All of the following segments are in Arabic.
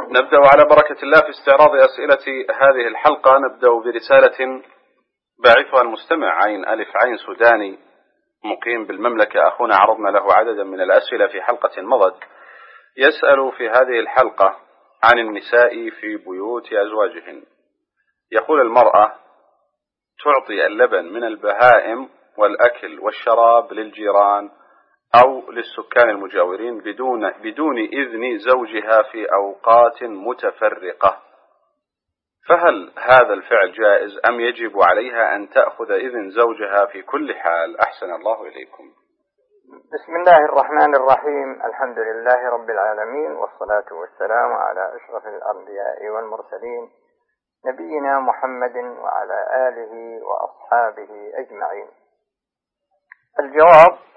نبدأ على بركة الله في استعراض أسئلة هذه الحلقة. نبدأ برسالة باعثها المستمع عين ألف عين سوداني مقيم بالمملكة. أخونا عرضنا له عددا من الأسئلة في حلقة مضت. يسأل في هذه الحلقة عن النساء في بيوت أزواجهن. يقول: المرأة تعطي اللبن من البهائم والأكل والشراب للجيران أو للسكان المجاورين بدون إذن زوجها في أوقات متفرقة، فهل هذا الفعل جائز أم يجب عليها أن تأخذ إذن زوجها في كل حال؟ أحسن الله إليكم. بسم الله الرحمن الرحيم. الحمد لله رب العالمين، والصلاة والسلام على أشرف الأنبياء والمرسلين، نبينا محمد وعلى آله وأصحابه أجمعين. الجواب: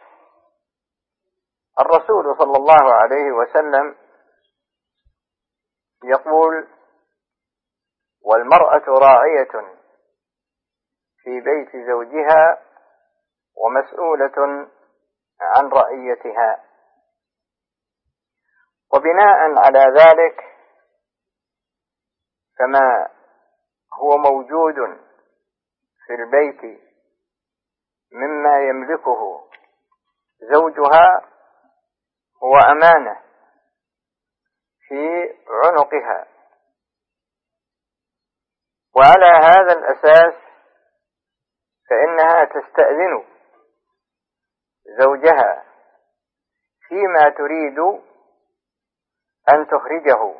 الرسول صلى الله عليه وسلم يقول: والمرأة راعية في بيت زوجها ومسؤولة عن رعيتها. وبناء على ذلك فما هو موجود في البيت مما يملكه زوجها هو أمانة في عنقها، وعلى هذا الأساس فإنها تستأذن زوجها فيما تريد أن تخرجه.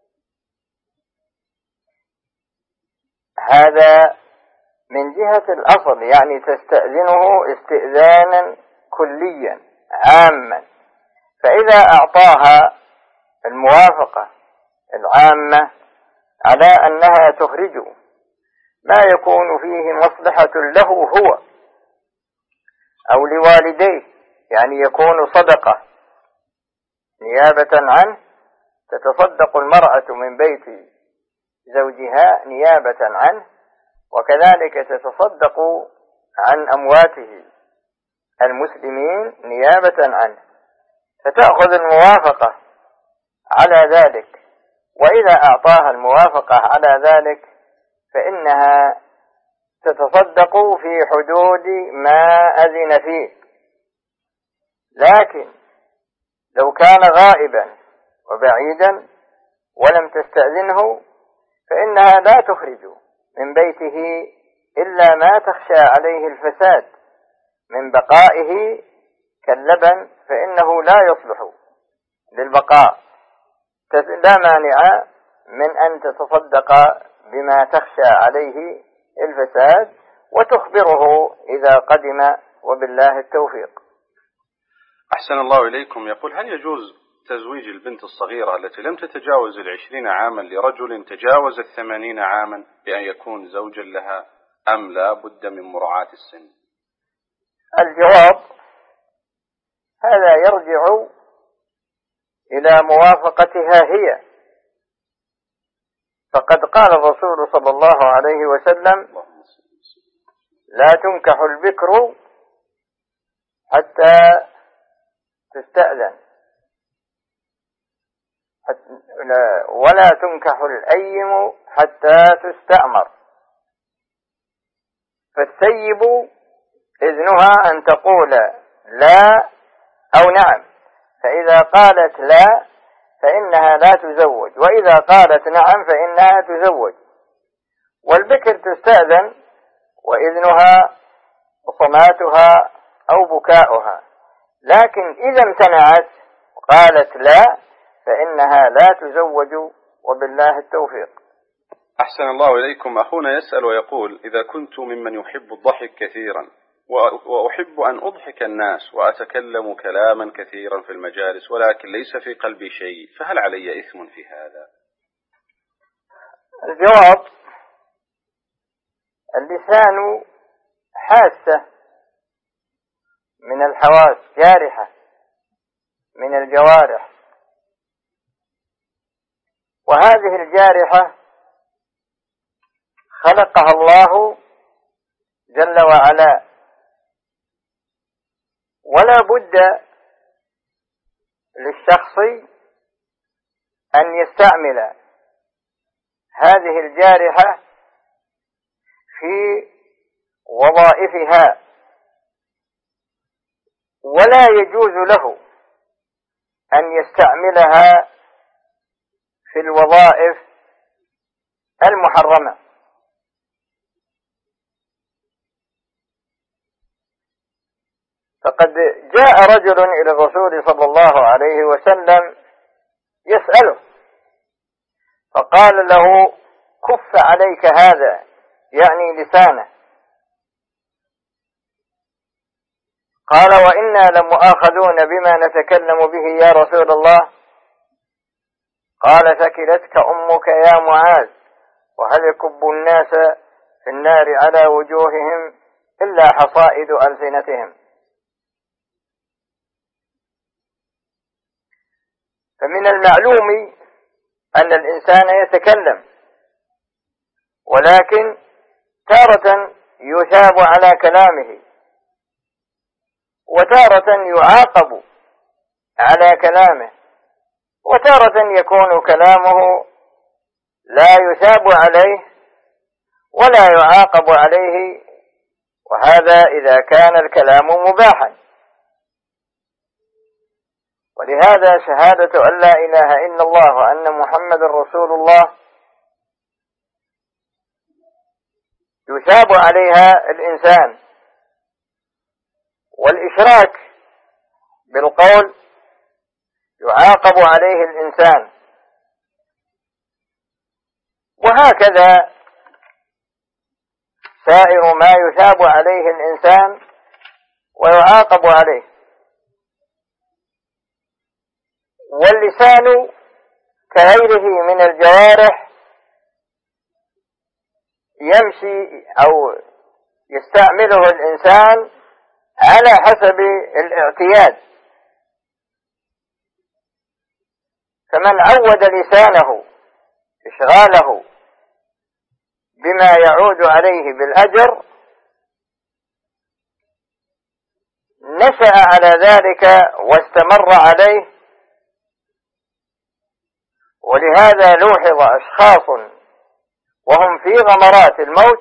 هذا من جهة الأصل، يعني تستأذنه استئذانا كليا عاما. فإذا أعطاها الموافقة العامة على أنها تخرج ما يكون فيه مصلحة له هو أو لوالديه، يعني يكون صدقة نيابة عنه، تتصدق المرأة من بيت زوجها نيابة عنه، وكذلك تتصدق عن أمواته المسلمين نيابة عنه، فتأخذ الموافقة على ذلك. وإذا أعطاها الموافقة على ذلك فإنها تتصدق في حدود ما أذن فيه. لكن لو كان غائبا وبعيدا ولم تستأذنه فإنها لا تخرج من بيته إلا ما تخشى عليه الفساد من بقائه، كاللبن فإنه لا يصلح للبقاء، لا مانع من أن تتصدق بما تخشى عليه الفساد وتخبره إذا قدم، وبالله التوفيق. أحسن الله إليكم. يقول: هل يجوز تزويج البنت الصغيرة التي لم تتجاوز 20 عاما لرجل تجاوز 80 عاما بأن يكون زوجا لها، أم لا بد من مراعاة السن؟ الجواب: هذا يرجع إلى موافقتها هي. فقد قال الرسول صلى الله عليه وسلم: لا تنكح البكر حتى تستأذن، ولا تنكح الأيم حتى تستأمر. فالثيب إذنها أن تقول لا أو نعم، فإذا قالت لا فإنها لا تزوج، وإذا قالت نعم فإنها تزوج. والبكر تستأذن وإذنها صماتها أو بكاؤها، لكن إذا امتنعت وقالت لا فإنها لا تزوج، وبالله التوفيق. أحسن الله إليكم. أخونا يسأل ويقول: إذا كنت ممن يحب الضحك كثيرا وأحب أن أضحك الناس وأتكلم كلاما كثيرا في المجالس ولكن ليس في قلبي شيء، فهل علي إثم في هذا؟ الجواب: اللسان حاسة من الحواس، جارحة من الجوارح، وهذه الجارحة خلقها الله جل وعلا، ولا بد للشخص أن يستعمل هذه الجارحة في وظائفها، ولا يجوز له أن يستعملها في الوظائف المحرمة. فقد جاء رجل إلى الرسول صلى الله عليه وسلم يسأله، فقال له: كف عليك هذا، يعني لسانه. قال: وإنا لمؤاخذون بما نتكلم به يا رسول الله. قال: ثكلتك أمك يا معاذ، وهل يكب الناس في النار على وجوههم إلا حصائد ألسنتهم. فمن المعلوم أن الإنسان يتكلم، ولكن تارة يثاب على كلامه، وتارة يعاقب على كلامه، وتارة يكون كلامه لا يثاب عليه ولا يعاقب عليه، وهذا إذا كان الكلام مباحا. ولهذا شهادة أن لا إله إلا الله وأن محمد رسول الله يثاب عليها الإنسان، والإشراك بالقول يعاقب عليه الإنسان، وهكذا سائر ما يثاب عليه الإنسان ويعاقب عليه. واللسان كغيره من الجوارح يمشي أو يستعمله الإنسان على حسب الاعتياد. فمن عود لسانه إشغاله بما يعود عليه بالأجر نشأ على ذلك واستمر عليه. ولهذا لوحظ أشخاص وهم في غمرات الموت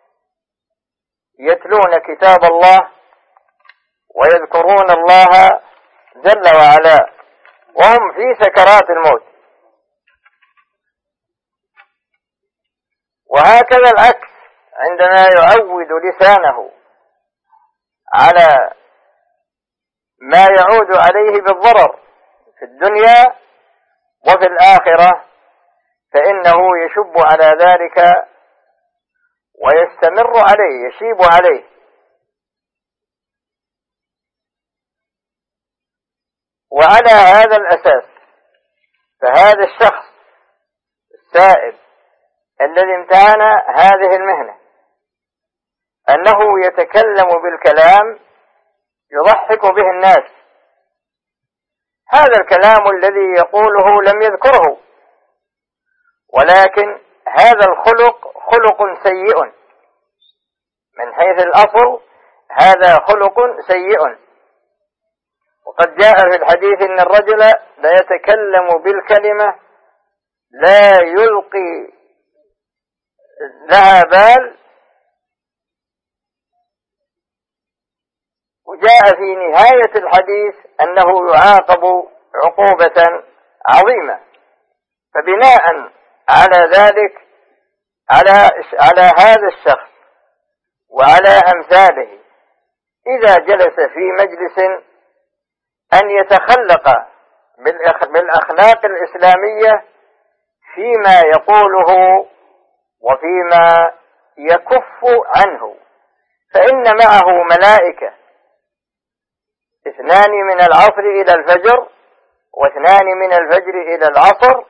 يتلون كتاب الله ويذكرون الله جل وعلا وهم في سكرات الموت. وهكذا العكس، عندما يعود لسانه على ما يعود عليه بالضرر في الدنيا وفي الآخرة فإنه يشب على ذلك ويستمر عليه، يشيب عليه. وعلى هذا الأساس فهذا الشخص السائل الذي امتهن هذه المهنة أنه يتكلم بالكلام يضحك به الناس، هذا الكلام الذي يقوله لم يذكره، ولكن هذا الخلق خلق سيء من حيث الأصل، هذا خلق سيء. وقد جاء في الحديث إن الرجل لا يتكلم بالكلمة لا يلقي لها بال، وجاء في نهاية الحديث أنه يعاقب عقوبة عظيمة. فبناء على ذلك على هذا الشخص وعلى أمثاله إذا جلس في مجلس أن يتخلق بالأخلاق الإسلامية فيما يقوله وفيما يكف عنه، فإن معه ملائكة 2 من العصر إلى الفجر و2 من الفجر إلى العصر،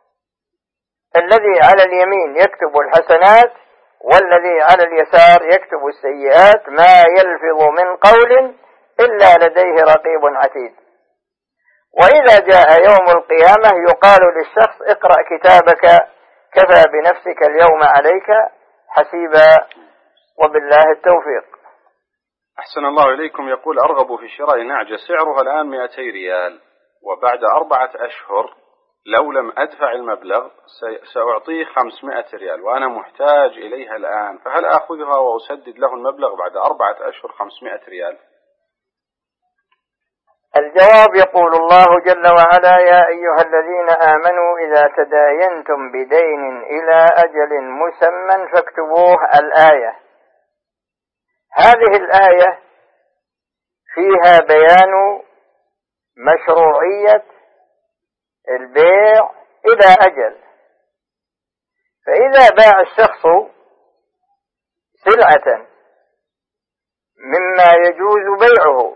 الذي على اليمين يكتب الحسنات والذي على اليسار يكتب السيئات، ما يلفظ من قول إلا لديه رقيب عتيد. وإذا جاء يوم القيامة يقال للشخص: اقرأ كتابك كفى بنفسك اليوم عليك حسيبا، وبالله التوفيق. أحسن الله إليكم. يقول: أرغب في شراء نعجة سعرها الآن 200 ريال، وبعد 4 أشهر لو لم أدفع المبلغ سأعطيه 500 ريال وأنا محتاج إليها الآن، فهل أخذها وأسدد له المبلغ بعد 4 أشهر 500 ريال؟ الجواب: يقول الله جل وعلا: يا أيها الذين آمنوا إذا تداينتم بدين إلى أجل مسمى فاكتبوه. الآية هذه الآية فيها بيان مشروعية البيع إلى أجل. فإذا باع الشخص سلعة مما يجوز بيعه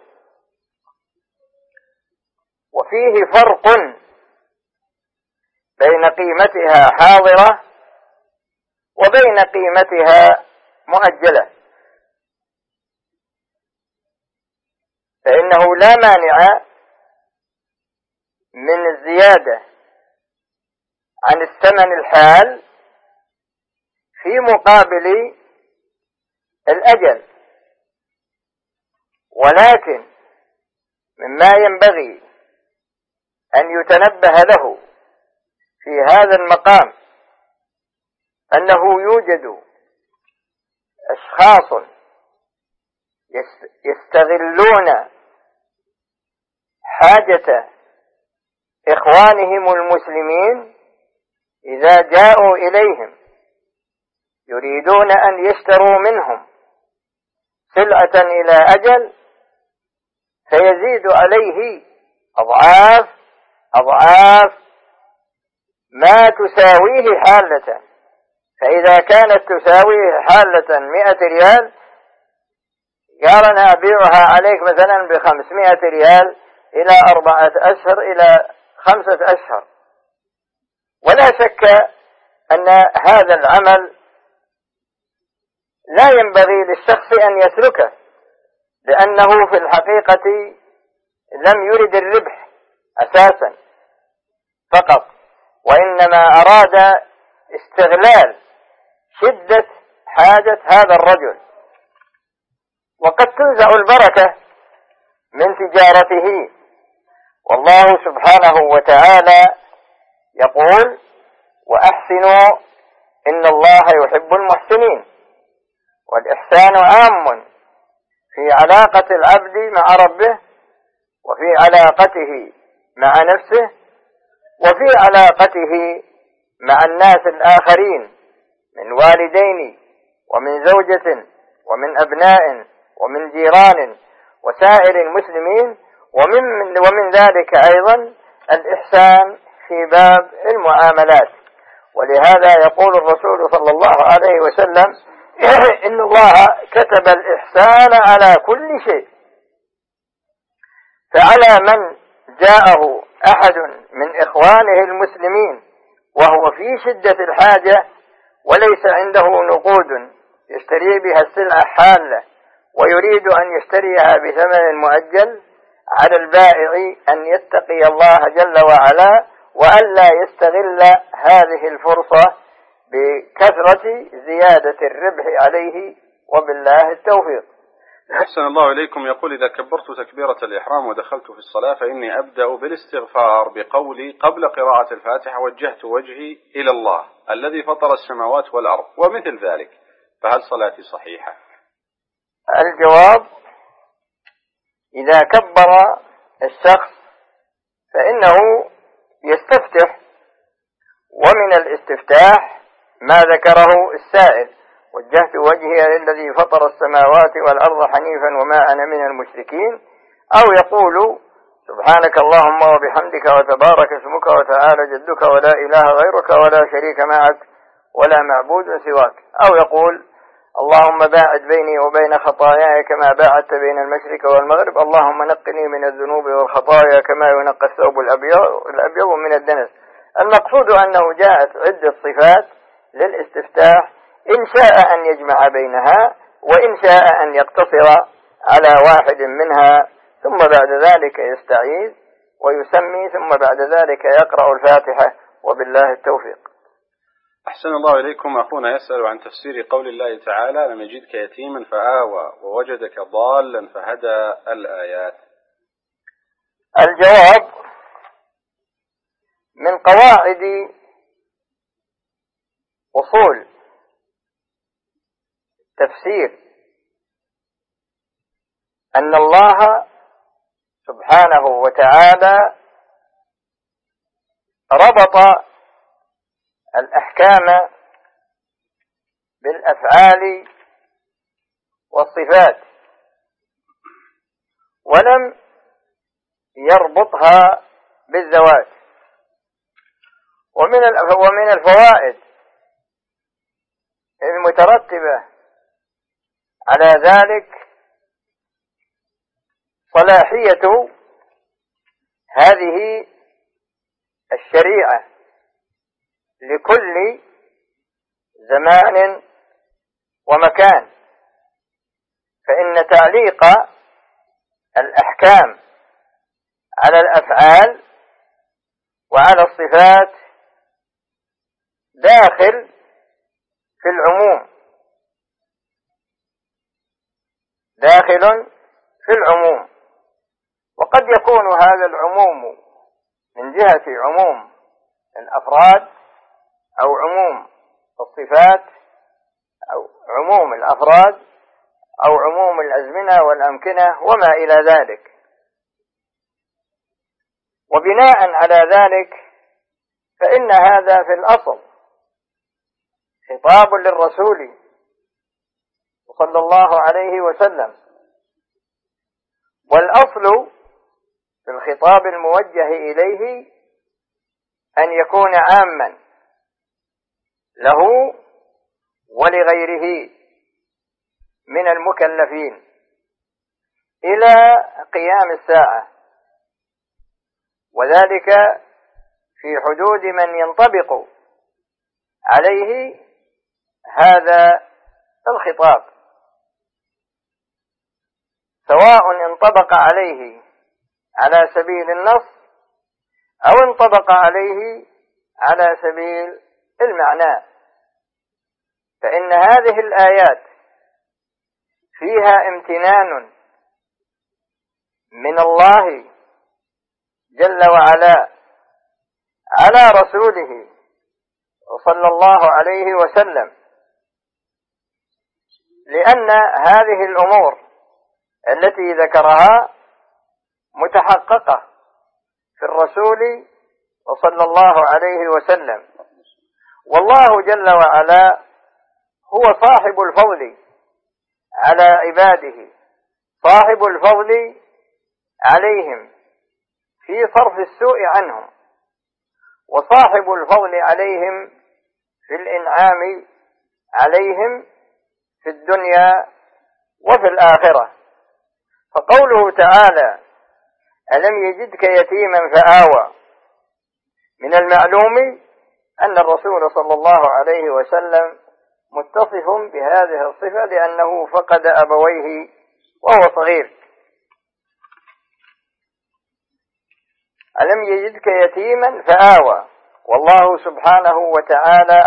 وفيه فرق بين قيمتها حاضرة وبين قيمتها مؤجلة، فإنه لا مانع من الزيادة عن الثمن الحال في مقابل الأجل، ولكن مما ينبغي أن يتنبه له في هذا المقام أنه يوجد أشخاص يستغلون حاجة إخوانهم المسلمين إذا جاءوا إليهم يريدون أن يشتروا منهم سلعة إلى أجل، فيزيد عليه أضعاف ما تساويه حالة. فإذا كانت تساويه حالة 100 ريال قال أنا أبيعها عليك مثلا ب500 ريال إلى 4 أشهر إلى 5 أشهر. ولا شك أن هذا العمل لا ينبغي للشخص أن يسلكه، لأنه في الحقيقة لم يرد الربح أساسا فقط، وإنما أراد استغلال شدة حاجة هذا الرجل، وقد تنزع البركة من تجارته. والله سبحانه وتعالى يقول: وأحسنوا إن الله يحب المحسنين. والإحسان عام في علاقة العبد مع ربه، وفي علاقته مع نفسه، وفي علاقته مع الناس الآخرين من والدين ومن زوجة ومن أبناء ومن جيران وسائر المسلمين، ومن ذلك أيضا الإحسان في باب المعاملات. ولهذا يقول الرسول صلى الله عليه وسلم: إن الله كتب الإحسان على كل شيء. فعلى من جاءه أحد من إخوانه المسلمين وهو في شدة الحاجة وليس عنده نقود يشتري بها السلعة حالة ويريد أن يشتريها بثمن مؤجل، على البائع أن يتقي الله جل وعلا وألا يستغل هذه الفرصة بكثرة زيادة الربح عليه، وبالله التوفيق. أحسن الله إليكم. يقول: إذا كبرت تكبيرة الإحرام ودخلت في الصلاة فإني أبدأ بالاستغفار بقولي قبل قراءة الفاتحة: وجهت وجهي إلى الله الذي فطر السماوات والأرض ومثل ذلك، فهل صلاتي صحيحة؟ الجواب: إذا كبر الشخص فإنه يستفتح، ومن الاستفتاح ما ذكره السائل: وجهت وجهي للذي فطر السماوات والأرض حنيفا وما أنا من المشركين، أو يقول: سبحانك اللهم وبحمدك وتبارك اسمك وتعالى جدك ولا إله غيرك ولا شريك معك ولا معبود سواك، أو يقول: اللهم باعد بيني وبين خطاياي كما باعدت بين المشرق والمغرب، اللهم نقني من الذنوب والخطايا كما ينقى الثوب الأبيض من الدنس. المقصود أنه جاءت عدة صفات للاستفتاح، إن شاء أن يجمع بينها وإن شاء أن يقتصر على واحد منها، ثم بعد ذلك يستعيذ ويسمي، ثم بعد ذلك يقرأ الفاتحة، وبالله التوفيق. أحسن الله إليكم. أخونا يسأل عن تفسير قول الله تعالى: لم يجدك يتيما فآوى ووجدك ضالا فهدى، الآيات. الجواب: من قواعد أصول تفسير أن الله سبحانه وتعالى ربط الأحكام بالأفعال والصفات، ولم يربطها بالذوات. ومن الفوائد المترتبة على ذلك صلاحية هذه الشريعة لكل زمان ومكان، فإن تعليق الأحكام على الأفعال وعلى الصفات داخل في العموم، داخل في العموم. وقد يكون هذا العموم من جهة عموم الأفراد أو عموم الصفات أو عموم الأفراد أو عموم الأزمنة والأمكنة وما إلى ذلك. وبناء على ذلك فإن هذا في الأصل خطاب للرسول صلى الله عليه وسلم، والأصل في الخطاب الموجه إليه أن يكون عاما له ولغيره من المكلفين إلى قيام الساعة، وذلك في حدود من ينطبق عليه هذا الخطاب، سواء انطبق عليه على سبيل النص أو انطبق عليه على سبيل المعنى. فإن هذه الآيات فيها امتنان من الله جل وعلا على رسوله صلى الله عليه وسلم، لأن هذه الأمور التي ذكرها متحققة في الرسول صلى الله عليه وسلم، والله جل وعلا هو صاحب الفضل على عباده، صاحب الفضل عليهم في صرف السوء عنهم، وصاحب الفضل عليهم في الإنعام عليهم في الدنيا وفي الآخرة. فقوله تعالى ألم يجدك يتيما فآوى، من المعلوم أن الرسول صلى الله عليه وسلم متصف بهذه الصفة لأنه فقد أبويه وهو صغير. ألم يجدك يتيما فآوى، والله سبحانه وتعالى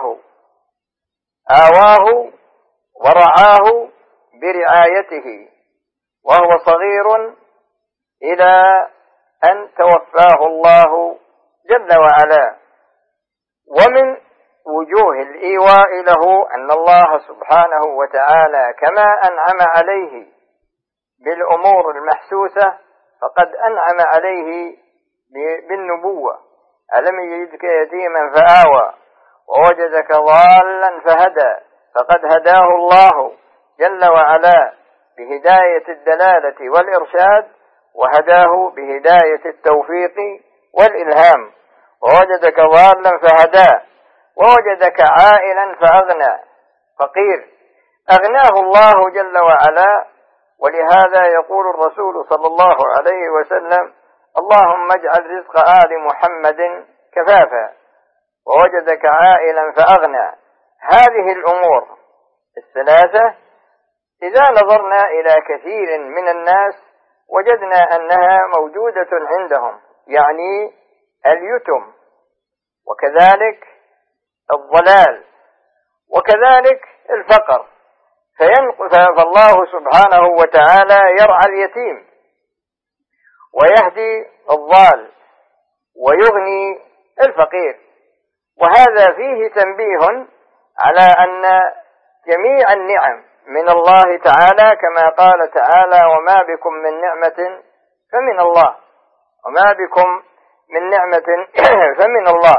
آواه ورعاه برعايته وهو صغير إلى أن توفاه الله جل وعلا. ومن وجوه الإيواء له أن الله سبحانه وتعالى كما أنعم عليه بالأمور المحسوسة فقد أنعم عليه بالنبوة. ألم يجدك يتيما فآوى ووجدك ضالا فهدى، فقد هداه الله جل وعلا بهداية الدلالة والإرشاد، وهداه بهداية التوفيق والإلهام. ووجدك ضالا فهدى، ووجدك عائلا فأغنى، فقير أغناه الله جل وعلا. ولهذا يقول الرسول صلى الله عليه وسلم اللهم اجعل رزق آل محمد كفافا، ووجدك عائلا فأغنى. هذه الأمور الثلاثة إذا نظرنا إلى كثير من الناس وجدنا أنها موجودة عندهم، يعني اليتم، وكذلك الضلال، وكذلك الفقر. فالله سبحانه وتعالى يرعى اليتيم ويهدي الضال ويغني الفقير. وهذا فيه تنبيه على أن جميع النعم من الله تعالى، كما قال تعالى: وما بكم من نعمة فمن الله، وما بكم من نعمة فمن الله.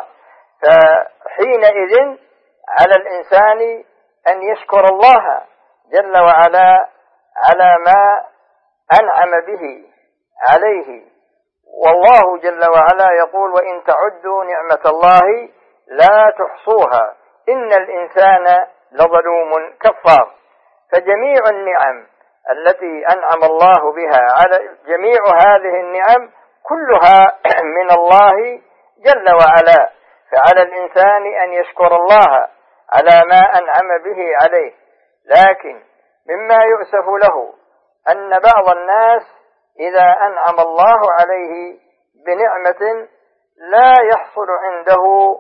فحينئذ على الإنسان أن يشكر الله جل وعلا على ما أنعم به عليه. والله جل وعلا يقول: وإن تعدوا نعمة الله لا تحصوها إن الإنسان لظلوم كفار. فجميع النعم التي أنعم الله بها، على جميع هذه النعم كلها من الله جل وعلا. فعلى الإنسان أن يشكر الله على ما أنعم به عليه. لكن مما يؤسف له أن بعض الناس إذا أنعم الله عليه بنعمة لا يحصل عنده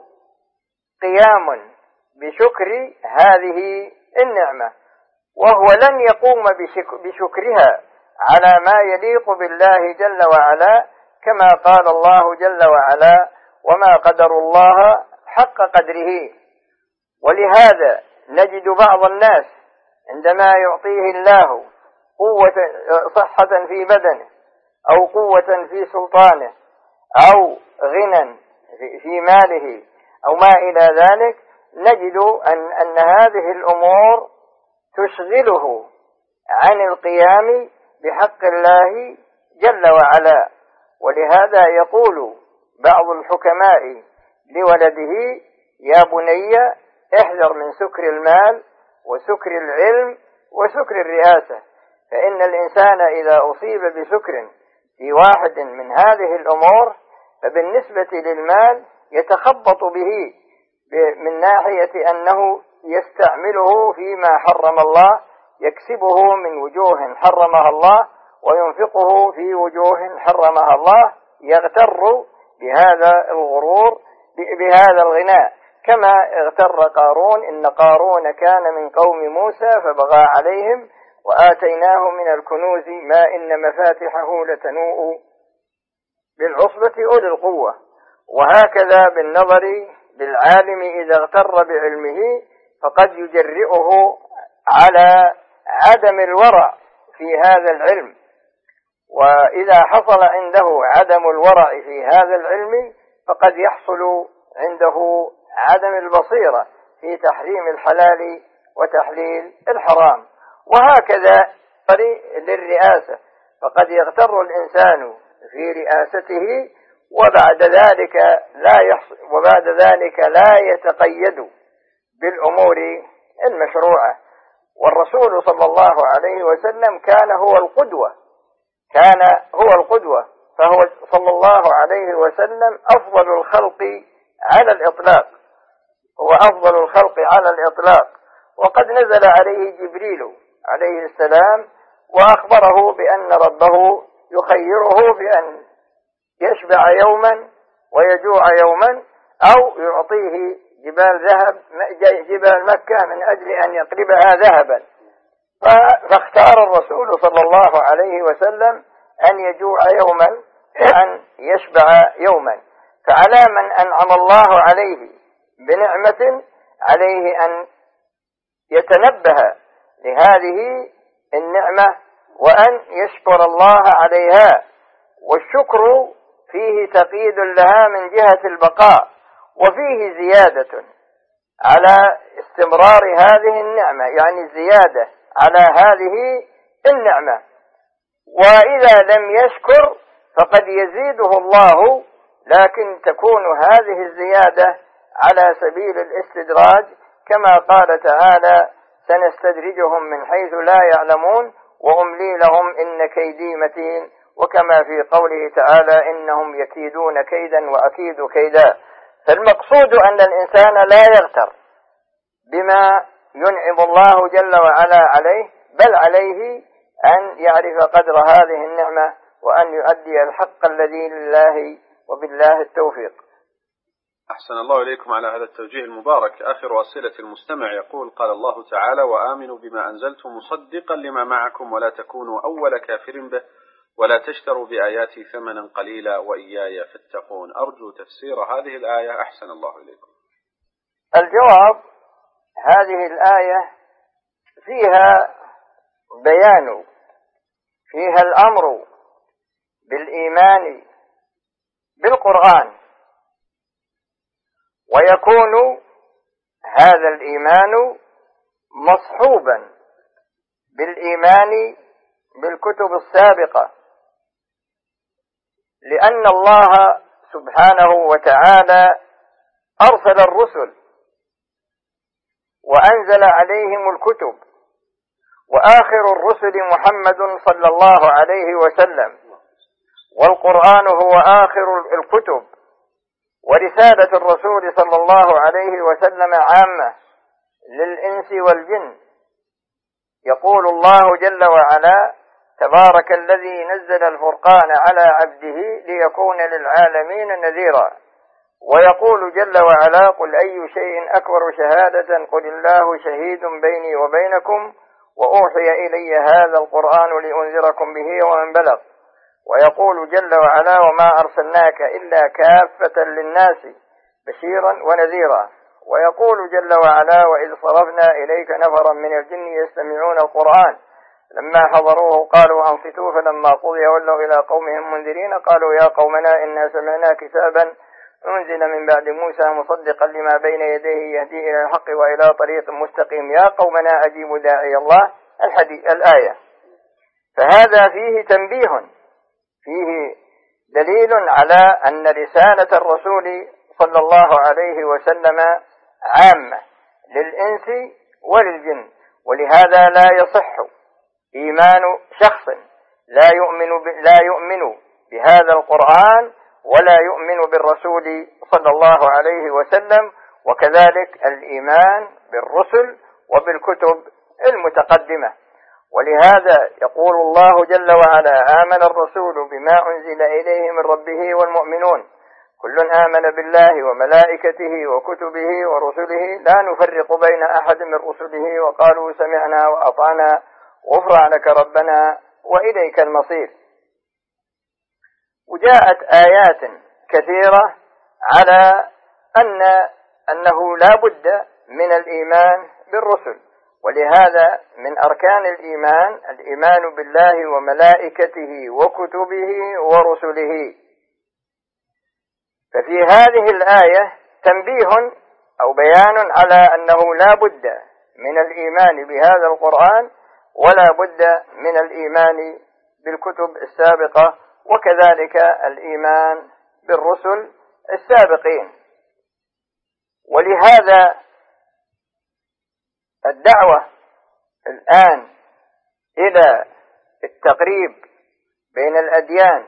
قيام بشكر هذه النعمة، وهو لن يقوم بشكرها على ما يليق بالله جل وعلا، كما قال الله جل وعلا: وما قدروا الله حق قدره. ولهذا نجد بعض الناس عندما يعطيه الله صحة في بدنه، أو قوة في سلطانه، أو غنى في ماله، أو ما إلى ذلك، نجد أن هذه الأمور تشغله عن القيام بحق الله جل وعلا. ولهذا يقول بعض الحكماء لولده: يا بني احذر من سكر المال وسكر العلم وسكر الرئاسة، فإن الإنسان إذا أصيب بسكر في واحد من هذه الأمور فبالنسبة للمال يتخبط به من ناحية أنه يستعمله فيما حرم الله، يكسبه من وجوه حرمها الله وينفقه في وجوه حرمها الله، يغتر بهذا الغرور بهذا الغناء، كما اغتر قارون: إن قارون كان من قوم موسى فبغى عليهم وآتيناه من الكنوز ما إن مفاتحه لتنوء بالعصبة أولي القوة. وهكذا بالنظر للعالم إذا اغتر بعلمه فقد يجرئه على عدم الورع في هذا العلم. وإذا حصل عنده عدم الورع في هذا العلم فقد يحصل عنده عدم البصيرة في تحريم الحلال وتحليل الحرام. وهكذا للرئاسة، فقد يغتر الإنسان في رئاسته وبعد ذلك لا يتقيد بالأمور المشروعة. والرسول صلى الله عليه وسلم كان هو القدوة، فهو صلى الله عليه وسلم أفضل الخلق على الإطلاق، وقد نزل عليه جبريل عليه السلام وأخبره بأن ربه يخيره بأن يشبع يوما ويجوع يوما، أو يعطيه جبال مكة من أجل أن يقلبها ذهبا. فاختار الرسول صلى الله عليه وسلم أن يجوع يوما أن يشبع يوما. فعلى من أنعم الله عليه بنعمة عليه أن يتنبه لهذه النعمة وأن يشكر الله عليها. والشكر فيه تقييد لها من جهة البقاء، وفيه زيادة على استمرار هذه النعمة، يعني زيادة على هذه النعمة. وإذا لم يشكر فقد يزيده الله، لكن تكون هذه الزيادة على سبيل الاستدراج، كما قال تعالى: سنستدرجهم من حيث لا يعلمون وأملي لهم إن كيدي متين، وكما في قوله تعالى: إنهم يكيدون كيدا وأكيد كيدا. فالمقصود أن الإنسان لا يغتر بما ينعم الله جل وعلا عليه، بل عليه أن يعرف قدر هذه النعمة وأن يؤدي الحق الذي لله، وبالله التوفيق. أحسن الله إليكم على هذا التوجيه المبارك. آخر أسئلة المستمع يقول: قال الله تعالى: وآمنوا بما أنزلت مصدقا لما معكم ولا تكونوا أول كافر به ولا تشتروا بآياتي ثمنا قليلا وإياي فاتقون. أرجو تفسير هذه الآية أحسن الله إليكم. الجواب: هذه الآية فيها بيان، فيها الأمر بالإيمان بالقرآن، ويكون هذا الإيمان مصحوبا بالإيمان بالكتب السابقة، لأن الله سبحانه وتعالى أرسل الرسل وأنزل عليهم الكتب، وآخر الرسل محمد صلى الله عليه وسلم، والقرآن هو آخر الكتب، ورسالة الرسول صلى الله عليه وسلم عامة للإنس والجن. يقول الله جل وعلا: تبارك الذي نزل الفرقان على عبده ليكون للعالمين نذيرا. ويقول جل وعلا: قل أي شيء أكبر شهادة قل الله شهيد بيني وبينكم وأوحي إلي هذا القرآن لأنذركم به ومن بلغ. ويقول جل وعلا: وما أرسلناك إلا كافة للناس بشيرا ونذيرا. ويقول جل وعلا: وإذ صرفنا إليك نفرا من الجن يستمعون القرآن لما حضروه قالوا أنصتوا فلما قضي ولوا إلى قومهم منذرين قالوا يا قومنا إنا سمعنا كتابا أنزل من بعد موسى مصدقا لما بين يديه يهدي إلى الحق وإلى طريق مستقيم يا قومنا أجيبوا داعي الله. الآية. فهذا فيه تنبيه، فيه دليل على أن رسالة الرسول صلى الله عليه وسلم عامة للإنس وللجن، ولهذا لا يصح إيمان شخص لا يؤمن بهذا القرآن ولا يؤمن بالرسول صلى الله عليه وسلم، وكذلك الإيمان بالرسل وبالكتب المتقدمة. ولهذا يقول الله جل وعلا: آمن الرسول بما أنزل إليه من ربه والمؤمنون كل آمن بالله وملائكته وكتبه ورسله لا نفرق بين أحد من رسله وقالوا سمعنا وأطعنا غفرانك ربنا وإليك المصير. وجاءت آيات كثيرة على أنه لا بد من الإيمان بالرسل، ولهذا من أركان الإيمان بالله وملائكته وكتبه ورسله. ففي هذه الآية تنبيه أو بيان على أنه لا بد من الإيمان بهذا القرآن ولا بد من الإيمان بالكتب السابقة، وكذلك الإيمان بالرسل السابقين. ولهذا الدعوة الآن إلى التقريب بين الأديان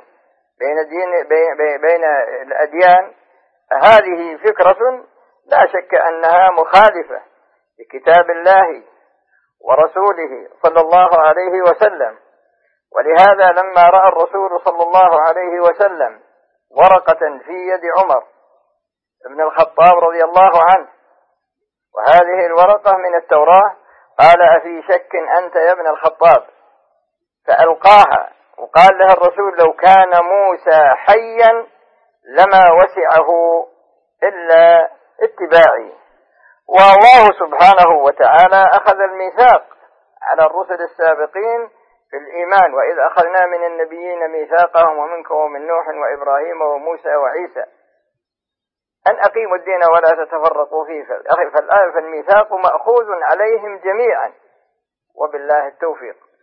بين الأديان هذه فكرة لا شك أنها مخالفة لكتاب الله ورسوله صلى الله عليه وسلم. ولهذا لما رأى الرسول صلى الله عليه وسلم ورقة في يد عمر بن الخطاب رضي الله عنه، وهذه الورقة من التوراة، قال: أفي شك أنت يا ابن الخطاب؟ فألقاها، وقال له الرسول: لو كان موسى حيا لما وسعه إلا اتباعي. والله سبحانه وتعالى أخذ الميثاق على الرسل السابقين في الإيمان: وإذ أخذنا من النبيين ميثاقهم ومنك ومن نوح وإبراهيم وموسى وعيسى أن أقيموا الدين ولا تتفرقوا فيه. فالميثاق مأخوذ عليهم جميعا، وبالله التوفيق.